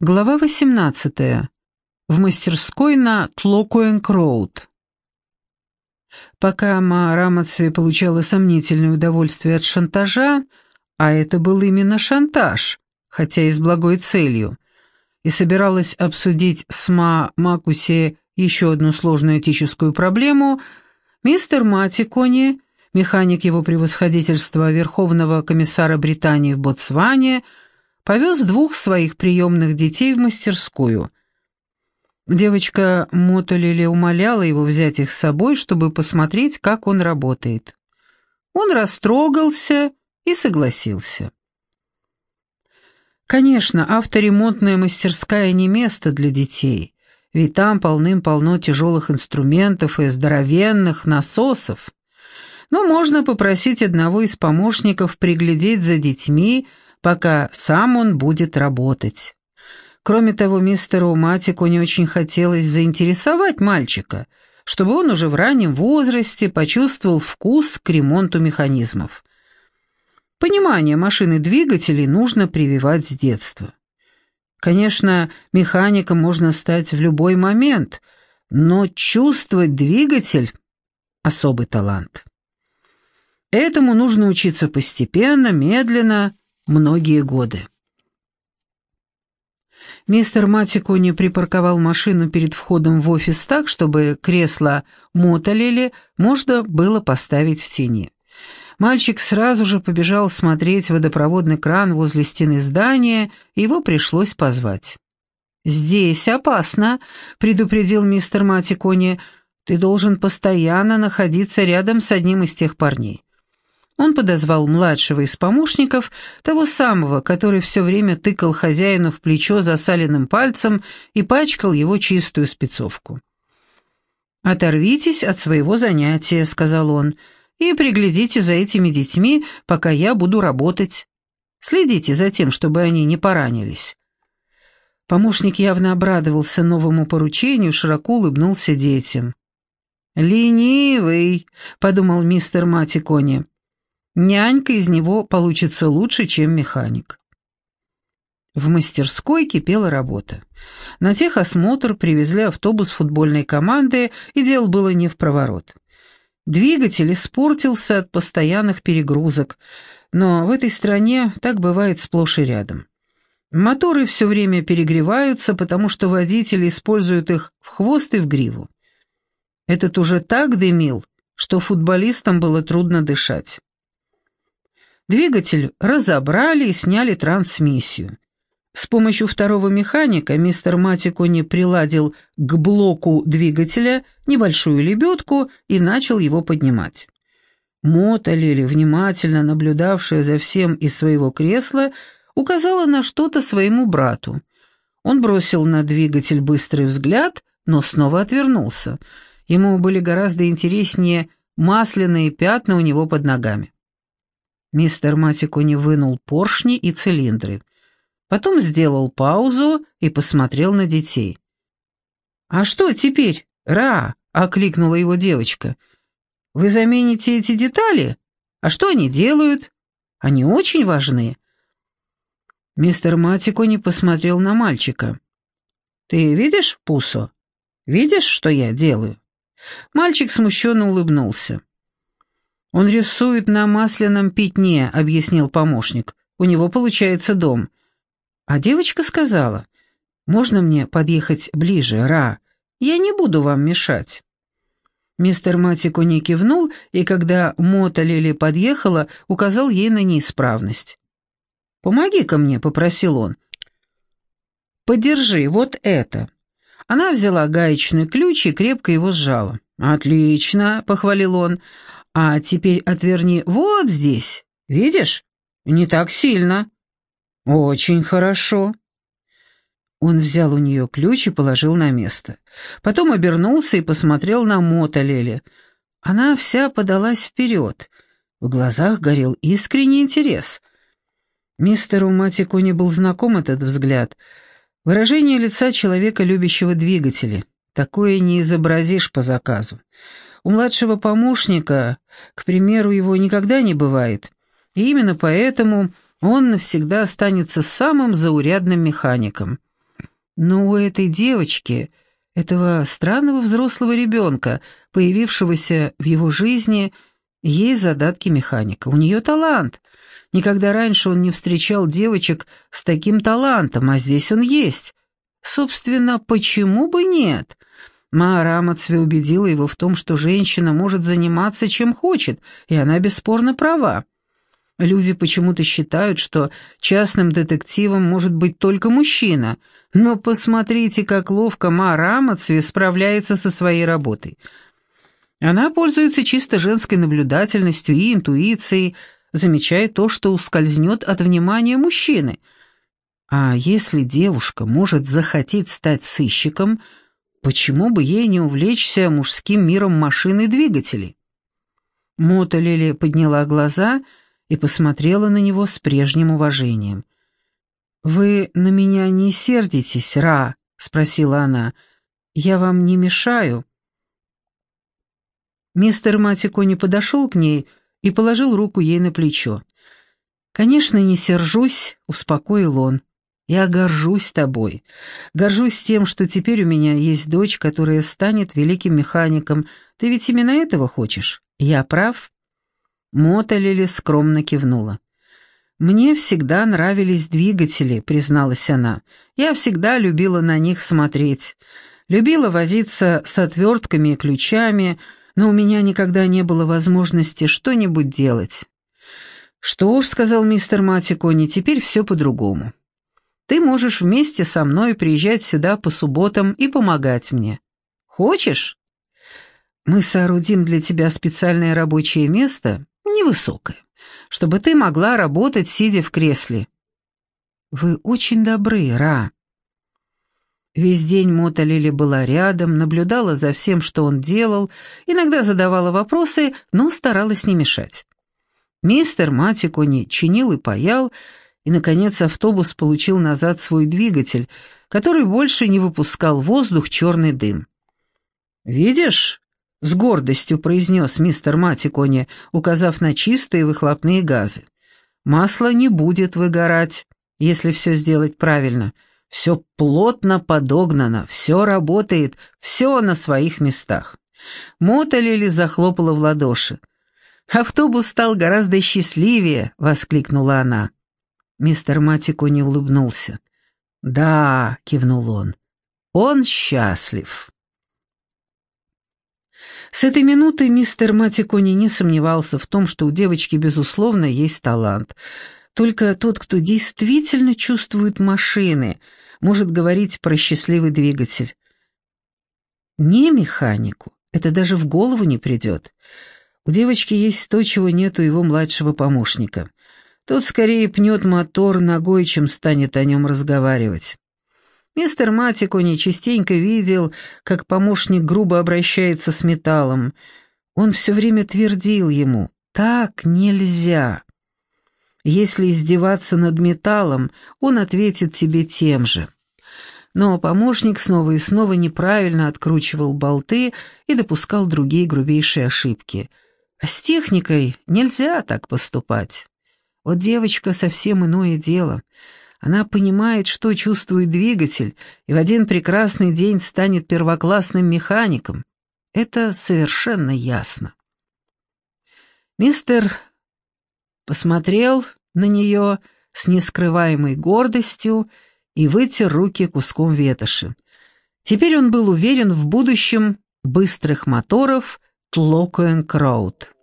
Глава 18. В мастерской на Тлокуэнк-роуд. Пока Ма Рамацве получала сомнительное удовольствие от шантажа, а это был именно шантаж, хотя и с благой целью, и собиралась обсудить с Ма Макуси еще одну сложную этическую проблему, мистер Матикони, механик его превосходительства Верховного комиссара Британии в Ботсване, повез двух своих приемных детей в мастерскую. Девочка Мотолили умоляла его взять их с собой, чтобы посмотреть, как он работает. Он растрогался и согласился. Конечно, авторемонтная мастерская не место для детей, ведь там полным-полно тяжелых инструментов и здоровенных насосов. Но можно попросить одного из помощников приглядеть за детьми, пока сам он будет работать. Кроме того, мистеру Матику не очень хотелось заинтересовать мальчика, чтобы он уже в раннем возрасте почувствовал вкус к ремонту механизмов. Понимание машины двигателей нужно прививать с детства. Конечно, механиком можно стать в любой момент, но чувствовать двигатель — особый талант. Этому нужно учиться постепенно, медленно, многие годы. Мистер Матикони припарковал машину перед входом в офис так, чтобы кресло Мотолили можно было поставить в тени. Мальчик сразу же побежал смотреть водопроводный кран возле стены здания, и его пришлось позвать. «Здесь опасно», — предупредил мистер Матикони. «Ты должен постоянно находиться рядом с одним из тех парней». Он подозвал младшего из помощников, того самого, который все время тыкал хозяину в плечо засаленным пальцем и пачкал его чистую спецовку. «Оторвитесь от своего занятия», — сказал он, — «и приглядите за этими детьми, пока я буду работать. Следите за тем, чтобы они не поранились». Помощник явно обрадовался новому поручению, широко улыбнулся детям. «Ленивый», — подумал мистер Матикони. Нянька из него получится лучше, чем механик. В мастерской кипела работа. На техосмотр привезли автобус футбольной команды, и дело было не впроворот. Двигатель испортился от постоянных перегрузок, но в этой стране так бывает сплошь и рядом. Моторы все время перегреваются, потому что водители используют их в хвост и в гриву. Этот уже так дымил, что футболистам было трудно дышать. Двигатель разобрали и сняли трансмиссию. С помощью второго механика мистер Матикони приладил к блоку двигателя небольшую лебедку и начал его поднимать. Мотолили, внимательно наблюдавшая за всем из своего кресла, указала на что-то своему брату. Он бросил на двигатель быстрый взгляд, но снова отвернулся. Ему были гораздо интереснее масляные пятна у него под ногами. Мистер Матикони вынул поршни и цилиндры. Потом сделал паузу и посмотрел на детей. «А что теперь, Ра?» — окликнула его девочка. «Вы замените эти детали? А что они делают? Они очень важны». Мистер Матикони посмотрел на мальчика. «Ты видишь, Пусо? Видишь, что я делаю?» Мальчик смущенно улыбнулся. «Он рисует на масляном пятне», — объяснил помощник. «У него получается дом». А девочка сказала: «Можно мне подъехать ближе, Ра? Я не буду вам мешать». Мистер Матикони кивнул, и когда Мотолили подъехала, указал ей на неисправность. «Помоги-ка мне», — попросил он. «Подержи вот это». Она взяла гаечный ключ и крепко его сжала. «Отлично», — похвалил он. «А теперь отверни вот здесь. Видишь? Не так сильно». «Очень хорошо». Он взял у нее ключ и положил на место. Потом обернулся и посмотрел на Мотолили. Она вся подалась вперед. В глазах горел искренний интерес. Мистеру Матикони был знаком этот взгляд. Выражение лица человека, любящего двигатели. Такое не изобразишь по заказу. У младшего помощника, к примеру, его никогда не бывает, и именно поэтому он навсегда останется самым заурядным механиком. Но у этой девочки, этого странного взрослого ребенка, появившегося в его жизни, есть задатки механика. У нее талант. Никогда раньше он не встречал девочек с таким талантом, а здесь он есть. Собственно, почему бы нет? Маа Рамацве убедила его в том, что женщина может заниматься чем хочет, и она бесспорно права. Люди почему-то считают, что частным детективом может быть только мужчина, но посмотрите, как ловко Маа Рамацве справляется со своей работой. Она пользуется чисто женской наблюдательностью и интуицией, замечая то, что ускользнет от внимания мужчины. А если девушка может захотеть стать сыщиком, почему бы ей не увлечься мужским миром машин и двигателей? Мотолили подняла глаза и посмотрела на него с прежним уважением. «Вы на меня не сердитесь, Ра?» — спросила она. «Я вам не мешаю?» Мистер Матикони подошел к ней и положил руку ей на плечо. «Конечно, не сержусь», — успокоил он. «Я горжусь тобой. Горжусь тем, что теперь у меня есть дочь, которая станет великим механиком. Ты ведь именно этого хочешь? Я прав?» Мота Лили скромно кивнула. «Мне всегда нравились двигатели», — призналась она. «Я всегда любила на них смотреть. Любила возиться с отвертками и ключами, но у меня никогда не было возможности что-нибудь делать». «Что ж», — сказал мистер Матикони, — «теперь все по-другому. Ты можешь вместе со мной приезжать сюда по субботам и помогать мне. Хочешь? Мы соорудим для тебя специальное рабочее место, невысокое, чтобы ты могла работать, сидя в кресле». «Вы очень добры, Ра». Весь день Мота Лили была рядом, наблюдала за всем, что он делал, иногда задавала вопросы, но старалась не мешать. Мистер Матикони чинил и паял, и, наконец, автобус получил назад свой двигатель, который больше не выпускал в воздух черный дым. «Видишь?» — с гордостью произнес мистер Матикони, указав на чистые выхлопные газы. «Масло не будет выгорать, если все сделать правильно. Все плотно подогнано, все работает, все на своих местах». Мота Лили захлопала в ладоши. «Автобус стал гораздо счастливее!» — воскликнула она. Мистер Матикони улыбнулся. «Да», — кивнул он счастлив». С этой минуты мистер Матикони не сомневался в том, что у девочки, безусловно, есть талант. Только тот, кто действительно чувствует машины, может говорить про счастливый двигатель. Не механику, это даже в голову не придет. У девочки есть то, чего нет у его младшего помощника. Тот скорее пнет мотор ногой, чем станет о нем разговаривать. Мистер Матикони частенько видел, как помощник грубо обращается с металлом. Он все время твердил ему: «Так нельзя». Если издеваться над металлом, он ответит тебе тем же. Но помощник снова и снова неправильно откручивал болты и допускал другие грубейшие ошибки. А с техникой нельзя так поступать. Вот девочка совсем иное дело. Она понимает, что чувствует двигатель, и в один прекрасный день станет первоклассным механиком. Это совершенно ясно. Мистер посмотрел на нее с нескрываемой гордостью и вытер руки куском ветоши. Теперь он был уверен в будущем быстрых моторов Тлокоэн-Кроуд.